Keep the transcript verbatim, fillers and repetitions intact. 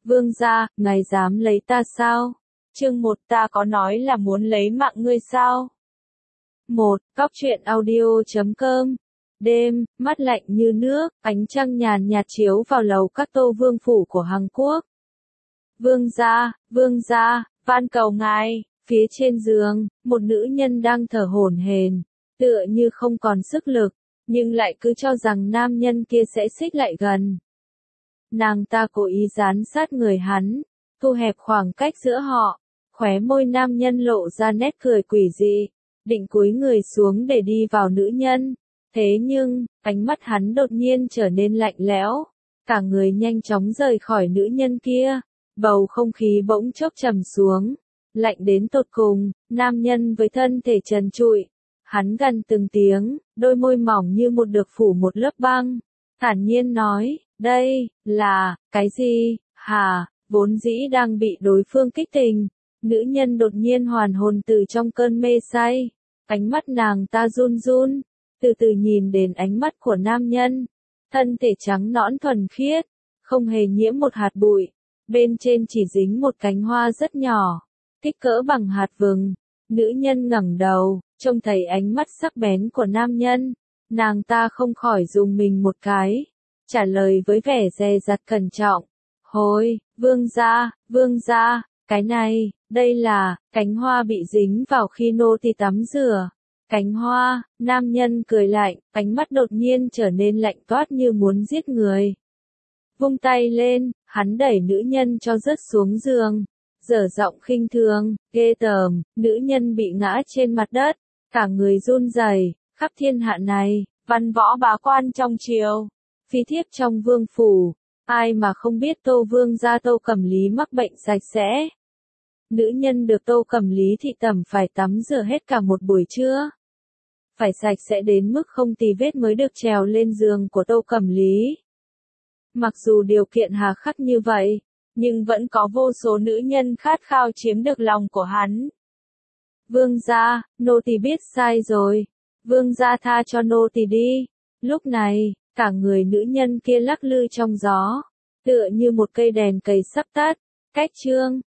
Vương gia, ngài dám lấy ta sao? Chương một ta có nói là muốn lấy mạng ngươi sao? một. Cóc truyện audio chấm com. Đêm, mắt lạnh như nước, ánh trăng nhàn nhạt chiếu vào lầu các tô vương phủ của Hàn Quốc. Vương gia, vương gia, van cầu ngài. Phía trên giường, một nữ nhân đang thở hổn hển, tựa như không còn sức lực, nhưng lại cứ cho rằng nam nhân kia sẽ xích lại gần. Nàng ta cố ý dán sát người hắn, thu hẹp khoảng cách giữa họ, khóe môi nam nhân lộ ra nét cười quỷ dị, định cúi người xuống để đi vào nữ nhân. Thế nhưng, ánh mắt hắn đột nhiên trở nên lạnh lẽo, cả người nhanh chóng rời khỏi nữ nhân kia, bầu không khí bỗng chốc trầm xuống, lạnh đến tột cùng, nam nhân với thân thể trần trụi, hắn gằn từng tiếng, đôi môi mỏng như một được phủ một lớp băng, thản nhiên nói, đây, là, cái gì, hả, vốn dĩ đang bị đối phương kích tình, nữ nhân đột nhiên hoàn hồn từ trong cơn mê say, ánh mắt nàng ta run run, từ từ nhìn đến ánh mắt của nam nhân, thân thể trắng nõn thuần khiết, không hề nhiễm một hạt bụi, bên trên chỉ dính một cánh hoa rất nhỏ, kích cỡ bằng hạt vừng. Nữ nhân ngẩng đầu, trông thấy ánh mắt sắc bén của nam nhân, nàng ta không khỏi rùng mình một cái, trả lời với vẻ dè dặt cẩn trọng, hối, vương gia, vương gia, cái này, đây là, cánh hoa bị dính vào khi nô tỳ tắm rửa. Cánh hoa, nam nhân cười lạnh, ánh mắt đột nhiên trở nên lạnh toát như muốn giết người. Vung tay lên, hắn đẩy nữ nhân cho rớt xuống giường, dở giọng khinh thường, ghê tởm, nữ nhân bị ngã trên mặt đất, cả người run rẩy, khắp thiên hạ này, văn võ bá quan trong triều, phi thiếp trong vương phủ, ai mà không biết Tô vương gia Tô Cẩm Lý mắc bệnh sạch sẽ. Nữ nhân được Tô Cẩm Lý thị tẩm phải tắm rửa hết cả một buổi trưa. Phải sạch sẽ đến mức không tì vết mới được trèo lên giường của Tô Cẩm Lý. Mặc dù điều kiện hà khắc như vậy, nhưng vẫn có vô số nữ nhân khát khao chiếm được lòng của hắn. Vương gia, nô tỳ biết sai rồi. Vương gia tha cho nô tỳ đi. Lúc này, cả người nữ nhân kia lắc lư trong gió, tựa như một cây đèn cầy sắp tắt. Cách chương